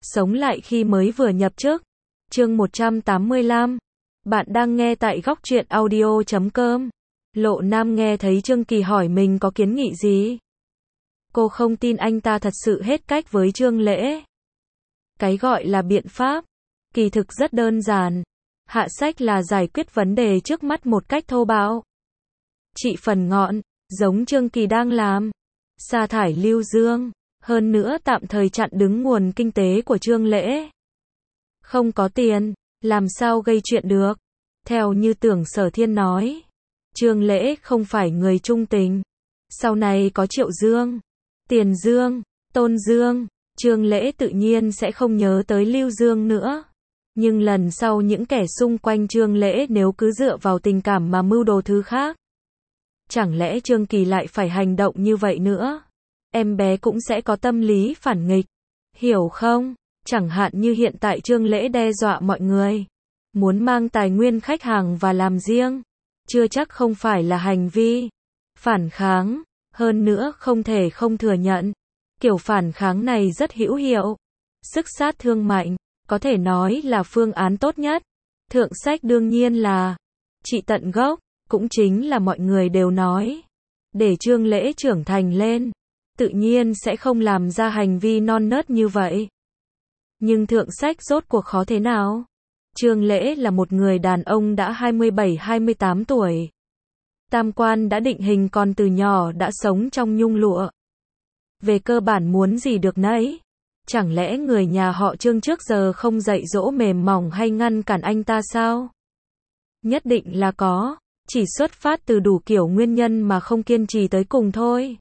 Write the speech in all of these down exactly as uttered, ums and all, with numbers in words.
Sống lại khi mới vừa nhập chức. Chương một trăm tám mươi lăm. Bạn đang nghe tại góc truyện audio chấm com. Lộ Nam nghe thấy Trương Kỳ hỏi mình có kiến nghị gì. Cô không tin anh ta thật sự hết cách với Trương Lễ. Cái gọi là biện pháp, kỳ thực rất đơn giản. Hạ sách là giải quyết vấn đề trước mắt một cách thô bạo. Trị phần ngọn, giống Trương Kỳ đang làm. Sa thải Lưu Dương, hơn nữa tạm thời chặn đứng nguồn kinh tế của Trương Lễ. Không có tiền, làm sao gây chuyện được? Theo như Tưởng Sở Thiên nói, Trương Lễ không phải người trung tình. Sau này có Triệu Dương, Tiền Dương, Tôn Dương, Trương Lễ tự nhiên sẽ không nhớ tới Lưu Dương nữa. Nhưng lần sau những kẻ xung quanh Trương Lễ nếu cứ dựa vào tình cảm mà mưu đồ thứ khác, chẳng lẽ Trương Kỳ lại phải hành động như vậy nữa? Em bé cũng sẽ có tâm lý phản nghịch, hiểu không? Chẳng hạn như hiện tại Trương Lễ đe dọa mọi người, muốn mang tài nguyên khách hàng và làm riêng, chưa chắc không phải là hành vi phản kháng, hơn nữa không thể không thừa nhận, kiểu phản kháng này rất hữu hiệu, sức sát thương mạnh, có thể nói là phương án tốt nhất. Thượng sách đương nhiên là trị tận gốc, cũng chính là mọi người đều nói, để Trương Lễ trưởng thành lên, tự nhiên sẽ không làm ra hành vi non nớt như vậy. Nhưng thượng sách rốt cuộc khó thế nào? Trương Lễ là một người đàn ông đã hai mươi bảy hai mươi tám tuổi. Tam quan đã định hình, còn từ nhỏ đã sống trong nhung lụa. Về cơ bản muốn gì được nấy. Chẳng lẽ người nhà họ Trương trước giờ không dạy dỗ mềm mỏng hay ngăn cản anh ta sao? Nhất định là có, chỉ xuất phát từ đủ kiểu nguyên nhân mà không kiên trì tới cùng thôi.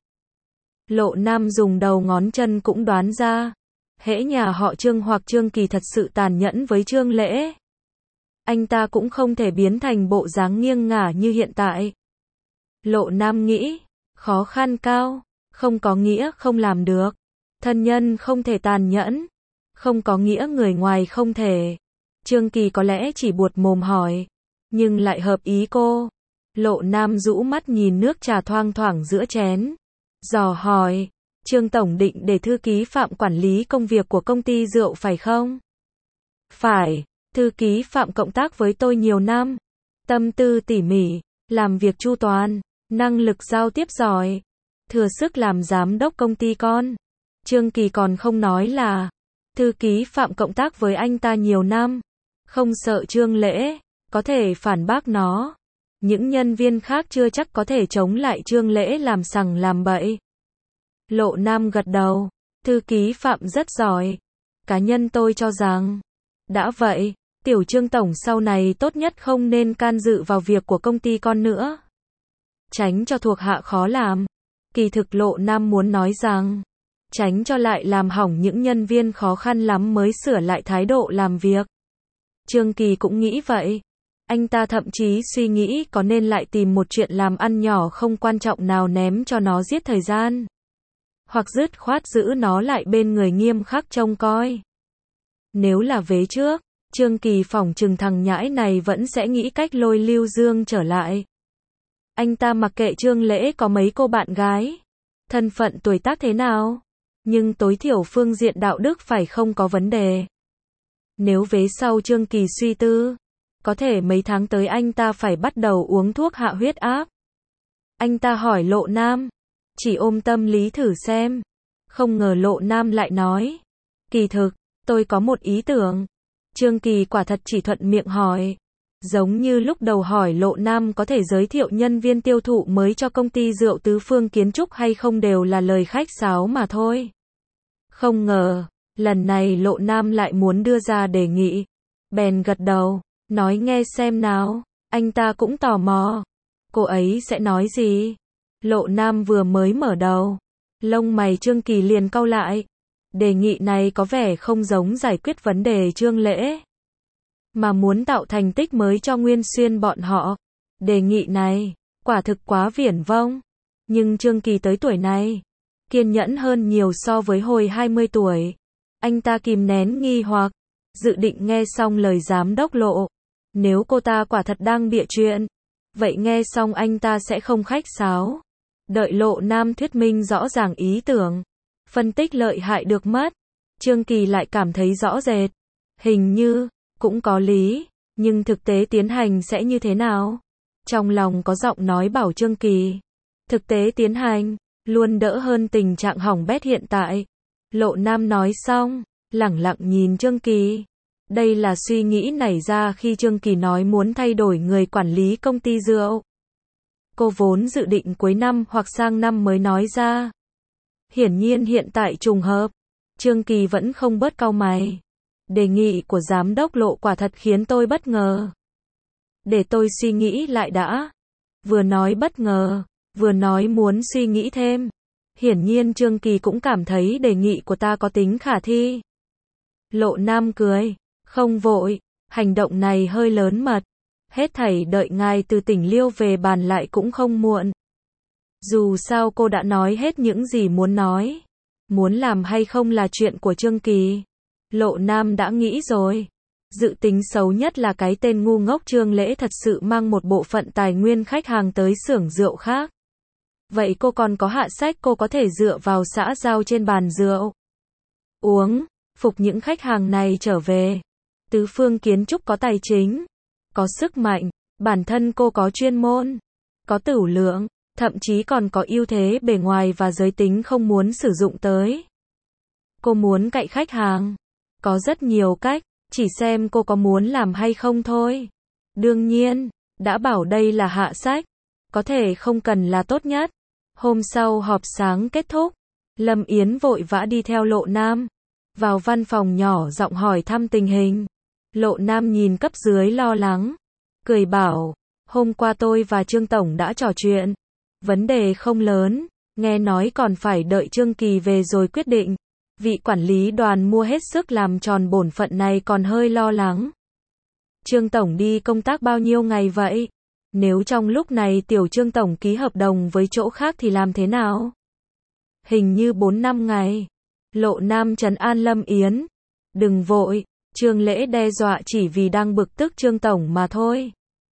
Lộ Nam dùng đầu ngón chân cũng đoán ra, hễ nhà họ Trương hoặc Trương Kỳ thật sự tàn nhẫn với Trương Lễ, anh ta cũng không thể biến thành bộ dáng nghiêng ngả như hiện tại. Lộ Nam nghĩ, khó khăn cao, không có nghĩa không làm được. Thân nhân không thể tàn nhẫn, không có nghĩa người ngoài không thể. Trương Kỳ có lẽ chỉ buột mồm hỏi, nhưng lại hợp ý cô. Lộ Nam rũ mắt nhìn nước trà thoang thoảng giữa chén, dò hỏi, Trương Tổng định để thư ký Phạm quản lý công việc của công ty rượu phải không? Phải, thư ký Phạm cộng tác với tôi nhiều năm, tâm tư tỉ mỉ, làm việc chu toàn, năng lực giao tiếp giỏi, thừa sức làm giám đốc công ty con. Trương Kỳ còn không nói là, thư ký Phạm cộng tác với anh ta nhiều năm, không sợ Trương Lễ có thể phản bác nó. Những nhân viên khác chưa chắc có thể chống lại Trương Lễ làm sằng làm bậy. Lộ Nam gật đầu, thư ký Phạm rất giỏi. Cá nhân tôi cho rằng, đã vậy, tiểu Trương Tổng sau này tốt nhất không nên can dự vào việc của công ty con nữa. Tránh cho thuộc hạ khó làm. Kỳ thực Lộ Nam muốn nói rằng, tránh cho lại làm hỏng những nhân viên khó khăn lắm mới sửa lại thái độ làm việc. Trương Kỳ cũng nghĩ vậy. Anh ta thậm chí suy nghĩ có nên lại tìm một chuyện làm ăn nhỏ không quan trọng nào ném cho nó giết thời gian, hoặc dứt khoát giữ nó lại bên người nghiêm khắc trông coi. Nếu là vế trước, Trương Kỳ phỏng chừng thằng nhãi này vẫn sẽ nghĩ cách lôi Lưu Dương trở lại. Anh ta mặc kệ Trương Lễ có mấy cô bạn gái, thân phận tuổi tác thế nào, nhưng tối thiểu phương diện đạo đức phải không có vấn đề. Nếu vế sau Trương Kỳ suy tư, có thể mấy tháng tới anh ta phải bắt đầu uống thuốc hạ huyết áp. Anh ta hỏi Lộ Nam, chỉ ôm tâm lý thử xem. Không ngờ Lộ Nam lại nói, kỳ thực, tôi có một ý tưởng. Trương Kỳ quả thật chỉ thuận miệng hỏi, giống như lúc đầu hỏi Lộ Nam có thể giới thiệu nhân viên tiêu thụ mới cho công ty rượu Tứ Phương Kiến Trúc hay không, đều là lời khách sáo mà thôi. Không ngờ, lần này Lộ Nam lại muốn đưa ra đề nghị. Bèn gật đầu, nói nghe xem nào. Anh ta cũng tò mò, cô ấy sẽ nói gì? Lộ Nam vừa mới mở đầu, lông mày Trương Kỳ liền cau lại. Đề nghị này có vẻ không giống giải quyết vấn đề Trương Lễ, mà muốn tạo thành tích mới cho Nguyên Xuyên bọn họ. Đề nghị này, quả thực quá viển vông. Nhưng Trương Kỳ tới tuổi này, kiên nhẫn hơn nhiều so với hồi hai mươi tuổi. Anh ta kìm nén nghi hoặc, dự định nghe xong lời giám đốc Lộ. Nếu cô ta quả thật đang bịa chuyện, vậy nghe xong anh ta sẽ không khách sáo. Đợi Lộ Nam thuyết minh rõ ràng ý tưởng, phân tích lợi hại được mất. Trương Kỳ lại cảm thấy rõ rệt. Hình như, cũng có lý, nhưng thực tế tiến hành sẽ như thế nào? Trong lòng có giọng nói bảo Trương Kỳ. Thực tế tiến hành, luôn đỡ hơn tình trạng hỏng bét hiện tại. Lộ Nam nói xong, lẳng lặng nhìn Trương Kỳ. Đây là suy nghĩ nảy ra khi Trương Kỳ nói muốn thay đổi người quản lý công ty rượu. Cô vốn dự định cuối năm hoặc sang năm mới nói ra. Hiển nhiên hiện tại trùng hợp. Trương Kỳ vẫn không bớt cau mày. Đề nghị của giám đốc Lộ quả thật khiến tôi bất ngờ. Để tôi suy nghĩ lại đã. Vừa nói bất ngờ, vừa nói muốn suy nghĩ thêm. Hiển nhiên Trương Kỳ cũng cảm thấy đề nghị của ta có tính khả thi. Lộ Nam cười. Không vội, hành động này hơi lớn mật. Hết thảy đợi ngài từ tỉnh Liêu về bàn lại cũng không muộn. Dù sao cô đã nói hết những gì muốn nói. Muốn làm hay không là chuyện của Trương Kỳ. Lộ Nam đã nghĩ rồi. Dự tính xấu nhất là cái tên ngu ngốc Trương Lễ thật sự mang một bộ phận tài nguyên khách hàng tới xưởng rượu khác. Vậy cô còn có hạ sách cô có thể dựa vào xã giao trên bàn rượu. Uống, phục những khách hàng này trở về. Tứ Phương Kiến Trúc có tài chính, có sức mạnh, bản thân cô có chuyên môn, có tửu lượng, thậm chí còn có ưu thế bề ngoài và giới tính không muốn sử dụng tới. Cô muốn cậy khách hàng, có rất nhiều cách, chỉ xem cô có muốn làm hay không thôi. Đương nhiên, đã bảo đây là hạ sách, có thể không cần là tốt nhất. Hôm sau họp sáng kết thúc, Lâm Yến vội vã đi theo Lộ Nam, vào văn phòng nhỏ giọng hỏi thăm tình hình. Lộ Nam nhìn cấp dưới lo lắng, cười bảo, hôm qua tôi và Trương Tổng đã trò chuyện, vấn đề không lớn, nghe nói còn phải đợi Trương Kỳ về rồi quyết định. Vị quản lý đoàn mua hết sức làm tròn bổn phận này còn hơi lo lắng. Trương Tổng đi công tác bao nhiêu ngày vậy? Nếu trong lúc này tiểu Trương Tổng ký hợp đồng với chỗ khác thì làm thế nào? Hình như bốn năm ngày. Lộ Nam trấn an Lâm Yến. Đừng vội, Trương Lễ đe dọa chỉ vì đang bực tức Trương Tổng mà thôi.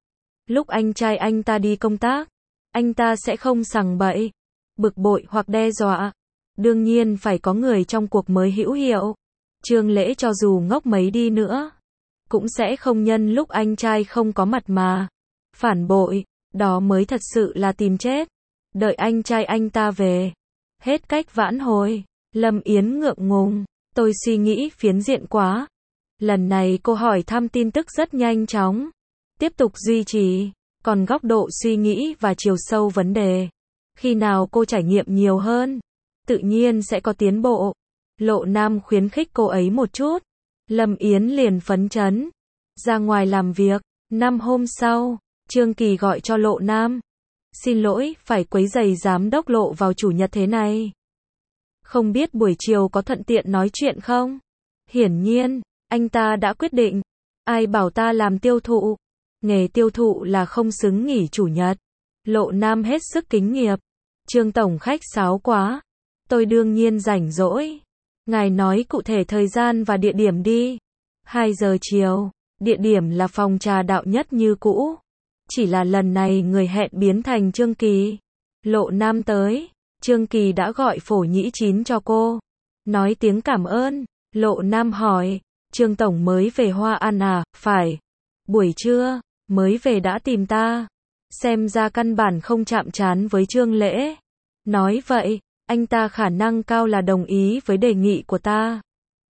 Lúc anh trai anh ta đi công tác, anh ta sẽ không sằng bậy, bực bội hoặc đe dọa. Đương nhiên phải có người trong cuộc mới hữu hiệu. Trương Lễ cho dù ngốc mấy đi nữa, cũng sẽ không nhân lúc anh trai không có mặt mà phản bội, đó mới thật sự là tìm chết. Đợi anh trai anh ta về, hết cách vãn hồi. Lâm Yến ngượng ngùng, tôi suy nghĩ phiến diện quá. Lần này cô hỏi thăm tin tức rất nhanh chóng, tiếp tục duy trì, còn góc độ suy nghĩ và chiều sâu vấn đề, khi nào cô trải nghiệm nhiều hơn, tự nhiên sẽ có tiến bộ. Lộ Nam khuyến khích cô ấy một chút, Lâm Yến liền phấn chấn, ra ngoài làm việc. Năm hôm sau, Trương Kỳ gọi cho Lộ Nam. Xin lỗi, phải quấy rầy giám đốc Lộ vào chủ nhật thế này. Không biết buổi chiều có thuận tiện nói chuyện không? Hiển nhiên, anh ta đã quyết định. Ai bảo ta làm tiêu thụ? Nghề tiêu thụ là không xứng nghỉ chủ nhật. Lộ Nam hết sức kính nghiệp. Trương Tổng khách sáo quá. Tôi đương nhiên rảnh rỗi. Ngài nói cụ thể thời gian và địa điểm đi. hai giờ chiều, địa điểm là phòng trà đạo nhất như cũ. Chỉ là lần này người hẹn biến thành Trương Kỳ. Lộ Nam tới, Trương Kỳ đã gọi phổ nhĩ chín cho cô. Nói tiếng cảm ơn, Lộ Nam hỏi, Trương Tổng mới về Hoa An à? Phải. Buổi trưa, mới về đã tìm ta. Xem ra căn bản không chạm trán với Trương Lễ. Nói vậy, anh ta khả năng cao là đồng ý với đề nghị của ta.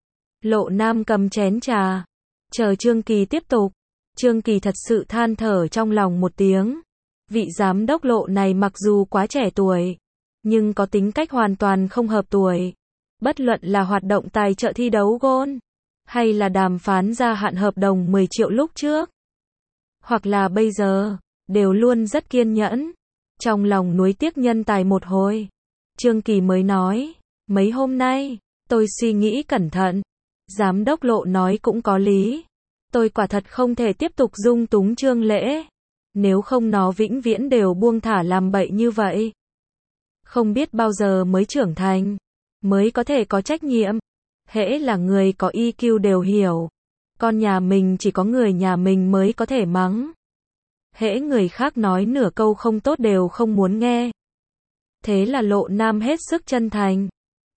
Lộ Nam cầm chén trà, chờ Trương Kỳ tiếp tục. Trương Kỳ thật sự than thở trong lòng một tiếng. Vị giám đốc Lộ này mặc dù quá trẻ tuổi, nhưng có tính cách hoàn toàn không hợp tuổi. Bất luận là hoạt động tài trợ thi đấu gôn, hay là đàm phán gia hạn hợp đồng mười triệu lúc trước, hoặc là bây giờ, đều luôn rất kiên nhẫn. Trong lòng nuối tiếc nhân tài một hồi, Trương Kỳ mới nói, mấy hôm nay, tôi suy nghĩ cẩn thận. Giám đốc Lộ nói cũng có lý. Tôi quả thật không thể tiếp tục dung túng Trương Lễ. Nếu không nó vĩnh viễn đều buông thả làm bậy như vậy. Không biết bao giờ mới trưởng thành, mới có thể có trách nhiệm. Hễ là người có i kiu đều hiểu. Con nhà mình chỉ có người nhà mình mới có thể mắng. Hễ người khác nói nửa câu không tốt đều không muốn nghe. Thế là Lộ Nam hết sức chân thành.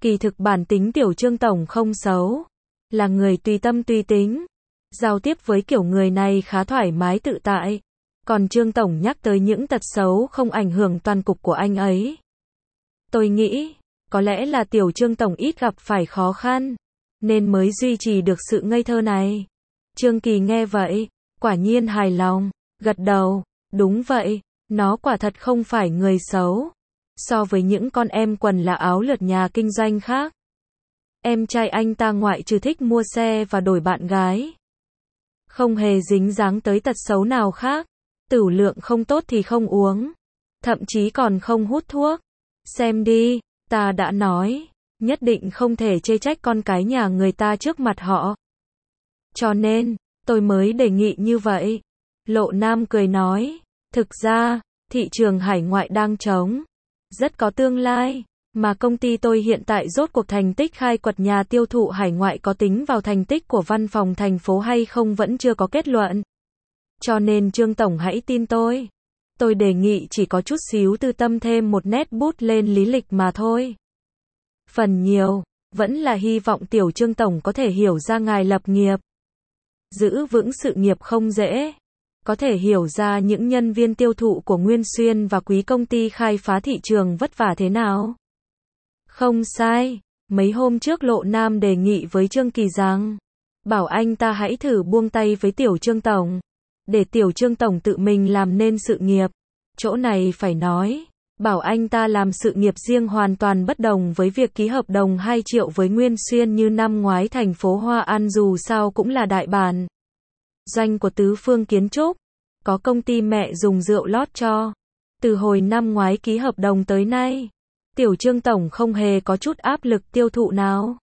Kỳ thực bản tính Tiểu Trương Tổng không xấu, là người tùy tâm tùy tính. Giao tiếp với kiểu người này khá thoải mái tự tại. Còn Trương Tổng nhắc tới những tật xấu không ảnh hưởng toàn cục của anh ấy. Tôi nghĩ, có lẽ là Tiểu Trương Tổng ít gặp phải khó khăn, nên mới duy trì được sự ngây thơ này. Trương Kỳ nghe vậy, quả nhiên hài lòng, gật đầu, đúng vậy, nó quả thật không phải người xấu. So với những con em quần là áo lượt nhà kinh doanh khác. Em trai anh ta ngoại trừ thích mua xe và đổi bạn gái, không hề dính dáng tới tật xấu nào khác. Tửu lượng không tốt thì không uống, thậm chí còn không hút thuốc. Xem đi, ta đã nói, nhất định không thể chê trách con cái nhà người ta trước mặt họ. Cho nên, tôi mới đề nghị như vậy. Lộ Nam cười nói, thực ra, thị trường hải ngoại đang trống, rất có tương lai, mà công ty tôi hiện tại rốt cuộc thành tích khai quật nhà tiêu thụ hải ngoại có tính vào thành tích của văn phòng thành phố hay không vẫn chưa có kết luận. Cho nên Trương Tổng hãy tin tôi. Tôi đề nghị chỉ có chút xíu tư tâm thêm một nét bút lên lý lịch mà thôi. Phần nhiều, vẫn là hy vọng Tiểu Trương Tổng có thể hiểu ra ngài lập nghiệp, giữ vững sự nghiệp không dễ. Có thể hiểu ra những nhân viên tiêu thụ của Nguyên Xuyên và quý công ty khai phá thị trường vất vả thế nào. Không sai, mấy hôm trước Lộ Nam đề nghị với Trương Kỳ rằng, bảo anh ta hãy thử buông tay với Tiểu Trương Tổng, để Tiểu Trương Tổng tự mình làm nên sự nghiệp. Chỗ này phải nói, bảo anh ta làm sự nghiệp riêng hoàn toàn bất đồng với việc ký hợp đồng hai triệu với Nguyên Xuyên như năm ngoái. Thành phố Hoa An dù sao cũng là đại bản doanh của Tứ Phương Kiến Trúc, có công ty mẹ dùng rượu lót cho. Từ hồi năm ngoái ký hợp đồng tới nay, Tiểu Trương Tổng không hề có chút áp lực tiêu thụ nào.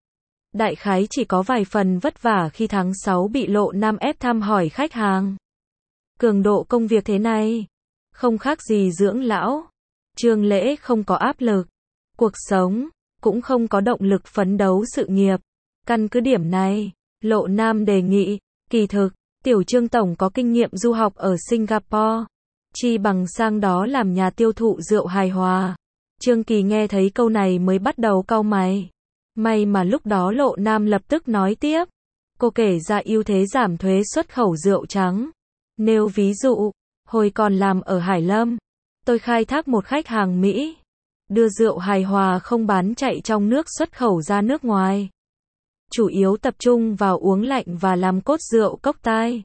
Đại khái chỉ có vài phần vất vả khi tháng sáu bị Lộ Nam ép thăm hỏi khách hàng. Cường độ công việc thế này, không khác gì dưỡng lão. Trương Lễ không có áp lực, cuộc sống, cũng không có động lực phấn đấu sự nghiệp. Căn cứ điểm này, Lộ Nam đề nghị, kỳ thực, Tiểu Trương Tổng có kinh nghiệm du học ở Singapore, chi bằng sang đó làm nhà tiêu thụ rượu hài hòa. Trương Kỳ nghe thấy câu này mới bắt đầu cau mày. May mà lúc đó Lộ Nam lập tức nói tiếp. Cô kể ra ưu thế giảm thuế xuất khẩu rượu trắng. Nêu ví dụ, hồi còn làm ở Hải Lâm, tôi khai thác một khách hàng Mỹ, đưa rượu hài hòa không bán chạy trong nước xuất khẩu ra nước ngoài. Chủ yếu tập trung vào uống lạnh và làm cốt rượu cốc tai.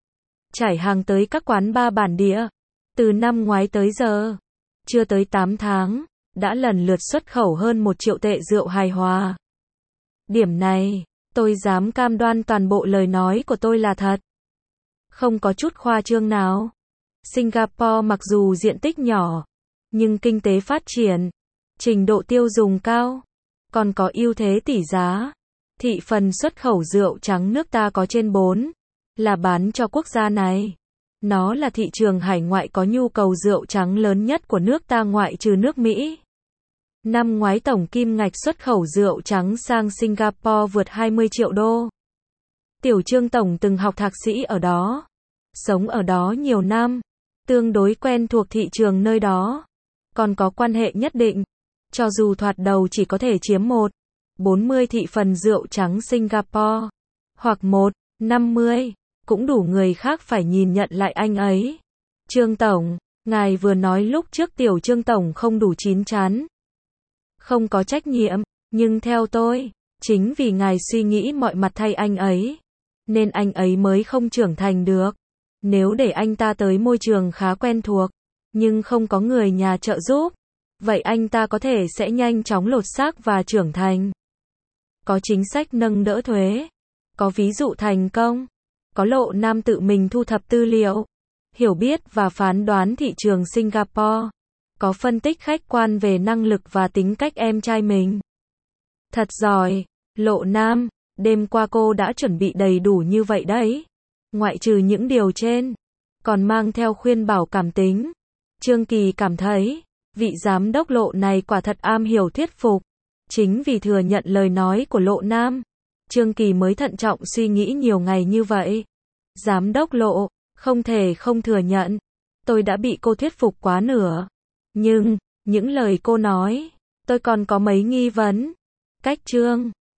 Trải hàng tới các quán bar bản địa. Từ năm ngoái tới giờ, chưa tới tám tháng, đã lần lượt xuất khẩu hơn một triệu tệ rượu hài hòa. Điểm này, tôi dám cam đoan toàn bộ lời nói của tôi là thật. Không có chút khoa trương nào. Singapore mặc dù diện tích nhỏ, nhưng kinh tế phát triển, trình độ tiêu dùng cao, còn có ưu thế tỷ giá. Thị phần xuất khẩu rượu trắng nước ta có trên bốn, là bán cho quốc gia này. Nó là thị trường hải ngoại có nhu cầu rượu trắng lớn nhất của nước ta ngoại trừ nước Mỹ. Năm ngoái tổng kim ngạch xuất khẩu rượu trắng sang Singapore vượt hai mươi triệu đô. Tiểu Trương Tổng từng học thạc sĩ ở đó, sống ở đó nhiều năm, tương đối quen thuộc thị trường nơi đó, còn có quan hệ nhất định. Cho dù thoạt đầu chỉ có thể chiếm một, bốn mươi thị phần rượu trắng Singapore, hoặc một, năm mươi, cũng đủ người khác phải nhìn nhận lại anh ấy. Trương Tổng, ngài vừa nói lúc trước Tiểu Trương Tổng không đủ chín chắn, không có trách nhiệm, nhưng theo tôi, chính vì ngài suy nghĩ mọi mặt thay anh ấy, nên anh ấy mới không trưởng thành được. Nếu để anh ta tới môi trường khá quen thuộc, nhưng không có người nhà trợ giúp, vậy anh ta có thể sẽ nhanh chóng lột xác và trưởng thành. Có chính sách nâng đỡ thuế, có ví dụ thành công, có Lộ Nam tự mình thu thập tư liệu, hiểu biết và phán đoán thị trường Singapore, có phân tích khách quan về năng lực và tính cách em trai mình. Thật giỏi, Lộ Nam, đêm qua cô đã chuẩn bị đầy đủ như vậy đấy. Ngoại trừ những điều trên, còn mang theo khuyên bảo cảm tính. Trương Kỳ cảm thấy, vị giám đốc Lộ này quả thật am hiểu thuyết phục. Chính vì thừa nhận lời nói của Lộ Nam, Trương Kỳ mới thận trọng suy nghĩ nhiều ngày như vậy. Giám đốc Lộ, không thể không thừa nhận, tôi đã bị cô thuyết phục quá nửa. Nhưng, những lời cô nói, tôi còn có mấy nghi vấn. Cách chương